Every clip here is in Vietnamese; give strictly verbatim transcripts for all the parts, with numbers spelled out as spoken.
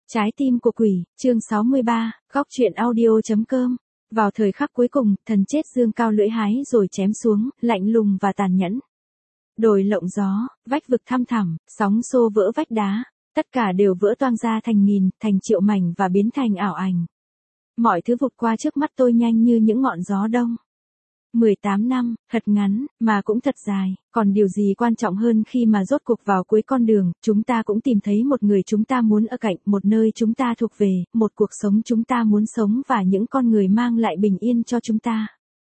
Trái tim của quỷ, chương sáu mươi ba, góc truyện audio.com. Vào thời khắc cuối cùng, thần chết dương cao lưỡi hái rồi chém xuống, lạnh lùng và tàn nhẫn. Đồi lộng gió, vách vực thăm thẳm, sóng xô vỡ vách đá, tất cả đều vỡ toang ra thành nghìn, thành triệu mảnh và biến thành ảo ảnh. Mọi thứ vụt qua trước mắt tôi nhanh như những ngọn gió đông. mười tám năm, thật ngắn, mà cũng thật dài, còn điều gì quan trọng hơn khi mà rốt cuộc vào cuối con đường, chúng ta cũng tìm thấy một người chúng ta muốn ở cạnh, một nơi chúng ta thuộc về, một cuộc sống chúng ta muốn sống và những con người mang lại bình yên cho chúng ta.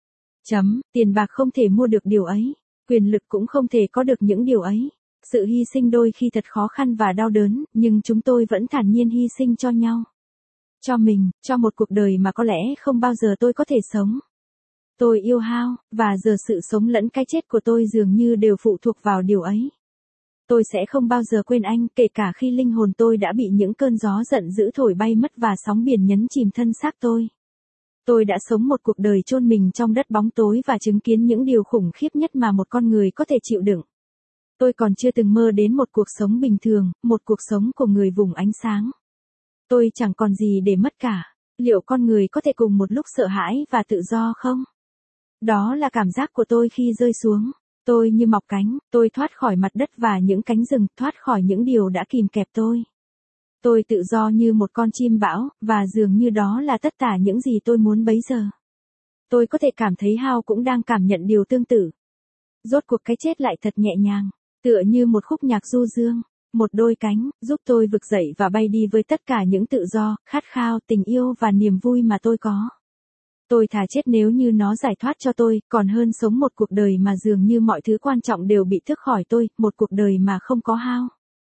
Chấm, tiền bạc không thể mua được điều ấy, quyền lực cũng không thể có được những điều ấy. Sự hy sinh đôi khi thật khó khăn và đau đớn, nhưng chúng tôi vẫn thản nhiên hy sinh cho nhau. Cho mình, cho một cuộc đời mà có lẽ không bao giờ tôi có thể sống. Tôi yêu Hao, và giờ sự sống lẫn cái chết của tôi dường như đều phụ thuộc vào điều ấy. Tôi sẽ không bao giờ quên anh, kể cả khi linh hồn tôi đã bị những cơn gió giận dữ thổi bay mất và sóng biển nhấn chìm thân xác tôi. Tôi đã sống một cuộc đời chôn mình trong đất bóng tối và chứng kiến những điều khủng khiếp nhất mà một con người có thể chịu đựng. Tôi còn chưa từng mơ đến một cuộc sống bình thường, một cuộc sống của người vùng ánh sáng. Tôi chẳng còn gì để mất cả. Liệu con người có thể cùng một lúc sợ hãi và tự do không? Đó là cảm giác của tôi khi rơi xuống. Tôi như mọc cánh, tôi thoát khỏi mặt đất và những cánh rừng, thoát khỏi những điều đã kìm kẹp tôi. Tôi tự do như một con chim bão, và dường như đó là tất cả những gì tôi muốn bấy giờ. Tôi có thể cảm thấy Hao cũng đang cảm nhận điều tương tự. Rốt cuộc cái chết lại thật nhẹ nhàng, tựa như một khúc nhạc du dương, một đôi cánh, giúp tôi vực dậy và bay đi với tất cả những tự do, khát khao, tình yêu và niềm vui mà tôi có. Tôi thà chết nếu như nó giải thoát cho tôi, còn hơn sống một cuộc đời mà dường như mọi thứ quan trọng đều bị tước khỏi tôi, một cuộc đời mà không có Hao.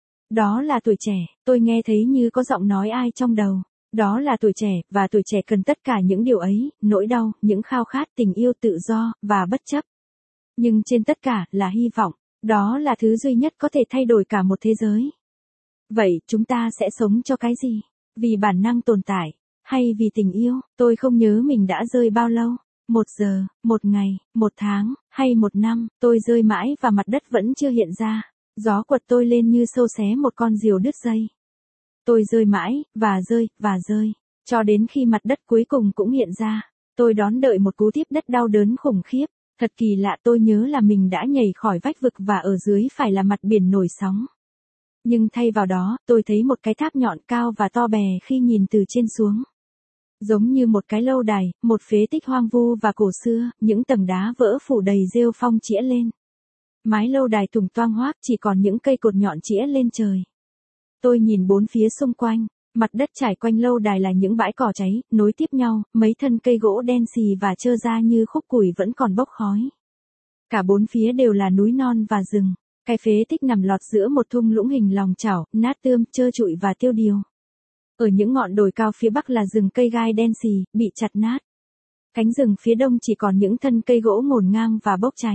Đó là tuổi trẻ, tôi nghe thấy như có giọng nói ai trong đầu. Đó là tuổi trẻ, và tuổi trẻ cần tất cả những điều ấy, nỗi đau, những khao khát, tình yêu, tự do, và bất chấp. Nhưng trên tất cả là hy vọng, đó là thứ duy nhất có thể thay đổi cả một thế giới. Vậy, chúng ta sẽ sống cho cái gì? Vì bản năng tồn tại. Hay vì tình yêu, tôi không nhớ mình đã rơi bao lâu, một giờ, một ngày, một tháng, hay một năm, tôi rơi mãi và mặt đất vẫn chưa hiện ra, gió quật tôi lên như sâu xé một con diều đứt dây. Tôi rơi mãi, và rơi, và rơi, cho đến khi mặt đất cuối cùng cũng hiện ra, tôi đón đợi một cú tiếp đất đau đớn khủng khiếp, thật kỳ lạ tôi nhớ là mình đã nhảy khỏi vách vực và ở dưới phải là mặt biển nổi sóng. Nhưng thay vào đó, tôi thấy một cái tháp nhọn cao và to bè khi nhìn từ trên xuống. Giống như một cái lâu đài, một phế tích hoang vu và cổ xưa, những tầng đá vỡ phủ đầy rêu phong chĩa lên. Mái lâu đài thủng toang hoác chỉ còn những cây cột nhọn chĩa lên trời. Tôi nhìn bốn phía xung quanh, mặt đất trải quanh lâu đài là những bãi cỏ cháy, nối tiếp nhau, mấy thân cây gỗ đen xì và trơ ra như khúc củi vẫn còn bốc khói. Cả bốn phía đều là núi non và rừng, cái phế tích nằm lọt giữa một thung lũng hình lòng chảo, nát tươm, trơ trụi và tiêu điều. Ở những ngọn đồi cao phía bắc là rừng cây gai đen xì, bị chặt nát. Cánh rừng phía đông chỉ còn những thân cây gỗ ngổn ngang và bốc cháy.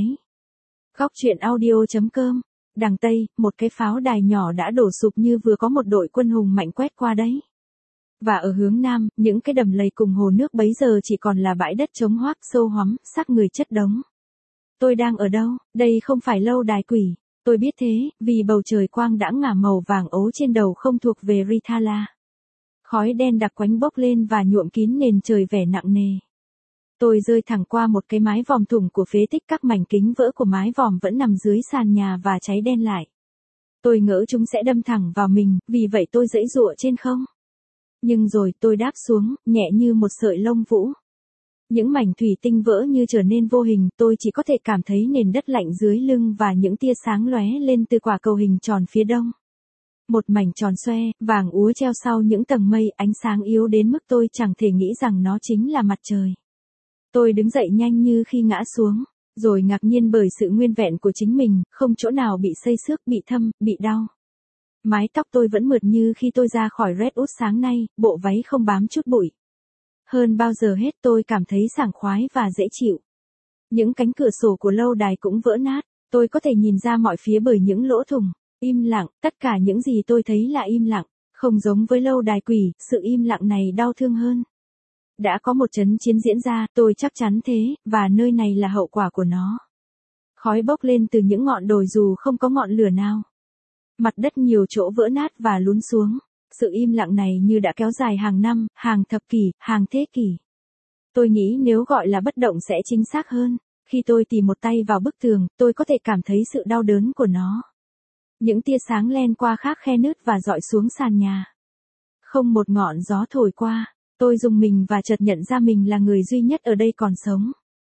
Góc truyện audio.com. Đằng Tây, một cái pháo đài nhỏ đã đổ sụp như vừa có một đội quân hùng mạnh quét qua đấy. Và ở hướng nam, những cái đầm lầy cùng hồ nước bấy giờ chỉ còn là bãi đất trống hoác sâu hoắm, xác người chất đống. Tôi đang ở đâu? Đây không phải lâu đài quỷ. Tôi biết thế, vì bầu trời quang đã ngả màu vàng ấu trên đầu không thuộc về Rithala. Khói đen đặc quánh bốc lên và nhuộm kín nền trời vẻ nặng nề. Tôi rơi thẳng qua một cái mái vòm thủng của phế tích, các mảnh kính vỡ của mái vòm vẫn nằm dưới sàn nhà và cháy đen lại. Tôi ngỡ chúng sẽ đâm thẳng vào mình, vì vậy tôi giãy giụa trên không. Nhưng rồi tôi đáp xuống, nhẹ như một sợi lông vũ. Những mảnh thủy tinh vỡ như trở nên vô hình, tôi chỉ có thể cảm thấy nền đất lạnh dưới lưng và những tia sáng lóe lên từ quả cầu hình tròn phía đông. Một mảnh tròn xoe, vàng úa treo sau những tầng mây, ánh sáng yếu đến mức tôi chẳng thể nghĩ rằng nó chính là mặt trời. Tôi đứng dậy nhanh như khi ngã xuống, rồi ngạc nhiên bởi sự nguyên vẹn của chính mình, không chỗ nào bị xây xước, bị thâm, bị đau. Mái tóc tôi vẫn mượt như khi tôi ra khỏi Redwood sáng nay, bộ váy không bám chút bụi. Hơn bao giờ hết tôi cảm thấy sảng khoái và dễ chịu. Những cánh cửa sổ của lâu đài cũng vỡ nát, tôi có thể nhìn ra mọi phía bởi những lỗ thủng. Im lặng, tất cả những gì tôi thấy là im lặng, không giống với lâu đài quỷ, sự im lặng này đau thương hơn. Đã có một trận chiến diễn ra, tôi chắc chắn thế, và nơi này là hậu quả của nó. Khói bốc lên từ những ngọn đồi dù không có ngọn lửa nào. Mặt đất nhiều chỗ vỡ nát và lún xuống. Sự im lặng này như đã kéo dài hàng năm, hàng thập kỷ, hàng thế kỷ. Tôi nghĩ nếu gọi là bất động sẽ chính xác hơn. Khi tôi tì một tay vào bức tường, tôi có thể cảm thấy sự đau đớn của nó. Những tia sáng len qua các khe nứt và dọi xuống sàn nhà. Không một ngọn gió thổi qua, tôi rùng mình và chợt nhận ra mình là người duy nhất ở đây còn sống.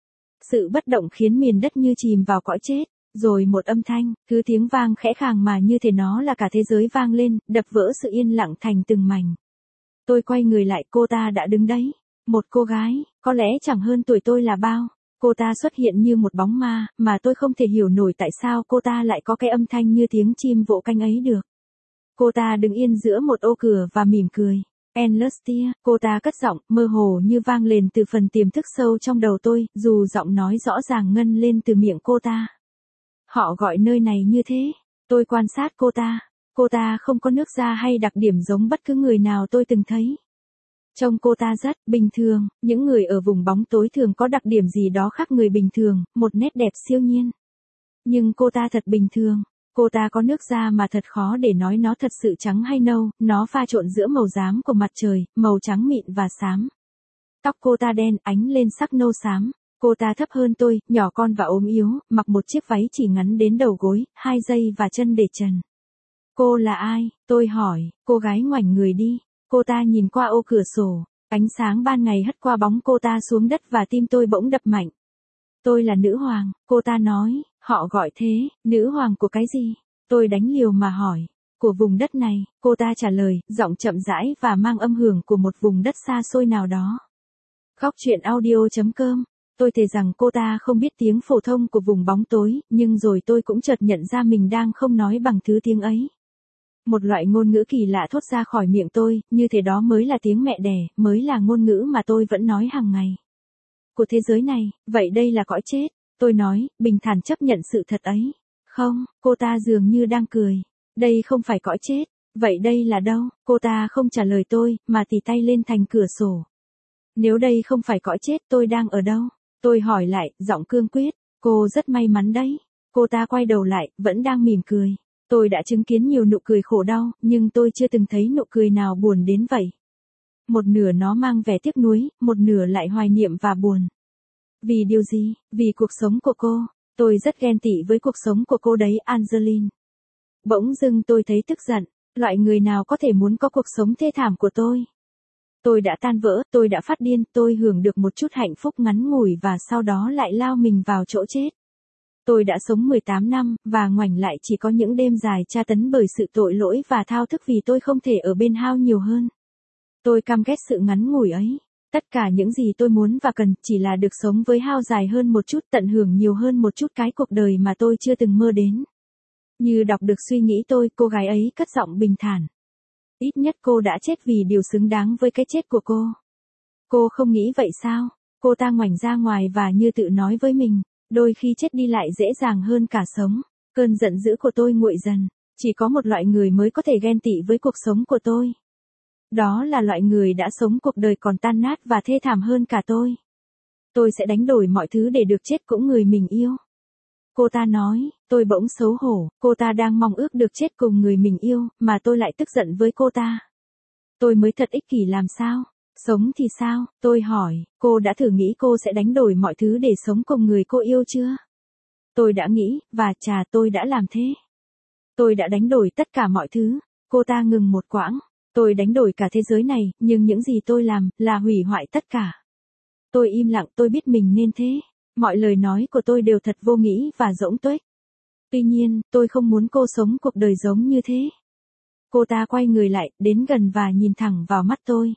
Sự bất động khiến miền đất như chìm vào cõi chết, rồi một âm thanh, thứ tiếng vang khẽ khàng mà như thể nó là cả thế giới vang lên, đập vỡ sự yên lặng thành từng mảnh. Tôi quay người lại, cô ta đã đứng đấy. Một cô gái, có lẽ chẳng hơn tuổi tôi là bao. Cô ta xuất hiện như một bóng ma, mà tôi không thể hiểu nổi tại sao cô ta lại có cái âm thanh như tiếng chim vỗ cánh ấy được. Cô ta đứng yên giữa một ô cửa và mỉm cười. Enlustia, cô ta cất giọng, mơ hồ như vang lên từ phần tiềm thức sâu trong đầu tôi, dù giọng nói rõ ràng ngân lên từ miệng cô ta. Họ gọi nơi này như thế. Tôi quan sát cô ta. Cô ta không có nước da hay đặc điểm giống bất cứ người nào tôi từng thấy. Trông cô ta rất bình thường, những người ở vùng bóng tối thường có đặc điểm gì đó khác người bình thường, một nét đẹp siêu nhiên. Nhưng cô ta thật bình thường. Cô ta có nước da mà thật khó để nói nó thật sự trắng hay nâu, nó pha trộn giữa màu xám của mặt trời, màu trắng mịn và xám. Tóc cô ta đen ánh lên sắc nâu xám. Cô ta thấp hơn tôi, nhỏ con và ốm yếu, mặc một chiếc váy chỉ ngắn đến đầu gối, hai giây và chân để trần. Cô là ai? Tôi hỏi, cô gái ngoảnh người đi. Cô ta nhìn qua ô cửa sổ, ánh sáng ban ngày hất qua bóng cô ta xuống đất và tim tôi bỗng đập mạnh. Tôi là nữ hoàng, cô ta nói, họ gọi thế, nữ hoàng của cái gì? Tôi đánh liều mà hỏi, của vùng đất này, cô ta trả lời, giọng chậm rãi và mang âm hưởng của một vùng đất xa xôi nào đó. Góc truyện audio chấm com. Tôi thề rằng cô ta không biết tiếng phổ thông của vùng bóng tối, nhưng rồi tôi cũng chợt nhận ra mình đang không nói bằng thứ tiếng ấy. Một loại ngôn ngữ kỳ lạ thốt ra khỏi miệng tôi, như thế đó mới là tiếng mẹ đẻ, mới là ngôn ngữ mà tôi vẫn nói hàng ngày. Của thế giới này, vậy đây là cõi chết, tôi nói, bình thản chấp nhận sự thật ấy. Không, cô ta dường như đang cười. Đây không phải cõi chết, vậy đây là đâu? Cô ta không trả lời tôi, mà tì tay lên thành cửa sổ. Nếu đây không phải cõi chết, tôi đang ở đâu? Tôi hỏi lại, giọng cương quyết, cô rất may mắn đấy. Cô ta quay đầu lại, vẫn đang mỉm cười. Tôi đã chứng kiến nhiều nụ cười khổ đau, nhưng tôi chưa từng thấy nụ cười nào buồn đến vậy. Một nửa nó mang vẻ tiếc nuối, một nửa lại hoài niệm và buồn. Vì điều gì? Vì cuộc sống của cô. Tôi rất ghen tị với cuộc sống của cô đấy, Angeline. Bỗng dưng tôi thấy tức giận. Loại người nào có thể muốn có cuộc sống thê thảm của tôi? Tôi đã tan vỡ, tôi đã phát điên, tôi hưởng được một chút hạnh phúc ngắn ngủi và sau đó lại lao mình vào chỗ chết. Tôi đã sống mười tám năm, và ngoảnh lại chỉ có những đêm dài tra tấn bởi sự tội lỗi và thao thức vì tôi không thể ở bên Hao nhiều hơn. Tôi căm ghét sự ngắn ngủi ấy. Tất cả những gì tôi muốn và cần chỉ là được sống với Hao dài hơn một chút, tận hưởng nhiều hơn một chút cái cuộc đời mà tôi chưa từng mơ đến. Như đọc được suy nghĩ tôi, cô gái ấy cất giọng bình thản. Ít nhất cô đã chết vì điều xứng đáng với cái chết của cô. Cô không nghĩ vậy sao? Cô ta ngoảnh ra ngoài và như tự nói với mình. Đôi khi chết đi lại dễ dàng hơn cả sống. Cơn giận dữ của tôi nguội dần. Chỉ có một loại người mới có thể ghen tị với cuộc sống của tôi. Đó là loại người đã sống cuộc đời còn tan nát và thê thảm hơn cả tôi. Tôi sẽ đánh đổi mọi thứ để được chết cũng người mình yêu. Cô ta nói, tôi bỗng xấu hổ, cô ta đang mong ước được chết cùng người mình yêu, mà tôi lại tức giận với cô ta. Tôi mới thật ích kỷ làm sao? Sống thì sao? Tôi hỏi, cô đã thử nghĩ cô sẽ đánh đổi mọi thứ để sống cùng người cô yêu chưa? Tôi đã nghĩ, và chà tôi đã làm thế. Tôi đã đánh đổi tất cả mọi thứ. Cô ta ngừng một quãng. Tôi đánh đổi cả thế giới này, nhưng những gì tôi làm, là hủy hoại tất cả. Tôi im lặng, tôi biết mình nên thế. Mọi lời nói của tôi đều thật vô nghĩ và rỗng tuếch. Tuy nhiên, tôi không muốn cô sống cuộc đời giống như thế. Cô ta quay người lại, đến gần và nhìn thẳng vào mắt tôi.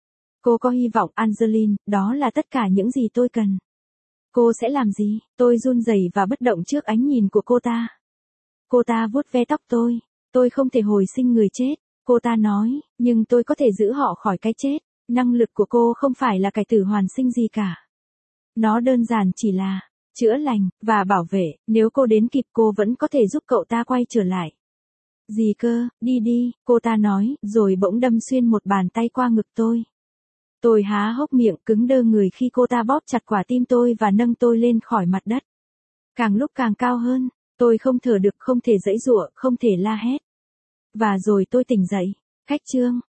Cô có hy vọng, Angeline, đó là tất cả những gì tôi cần. Cô sẽ làm gì? Tôi run rẩy và bất động trước ánh nhìn của cô ta. Cô ta vuốt ve tóc tôi. Tôi không thể hồi sinh người chết. Cô ta nói, nhưng tôi có thể giữ họ khỏi cái chết. Năng lực của cô không phải là cải tử hoàn sinh gì cả. Nó đơn giản chỉ là chữa lành và bảo vệ, nếu cô đến kịp cô vẫn có thể giúp cậu ta quay trở lại. Gì cơ, đi đi, cô ta nói, rồi bỗng đâm xuyên một bàn tay qua ngực tôi. Tôi há hốc miệng cứng đơ người khi cô ta bóp chặt quả tim tôi và nâng tôi lên khỏi mặt đất. Càng lúc càng cao hơn, tôi không thở được, không thể giãy giụa, không thể la hét. Và rồi tôi tỉnh dậy. Khách chương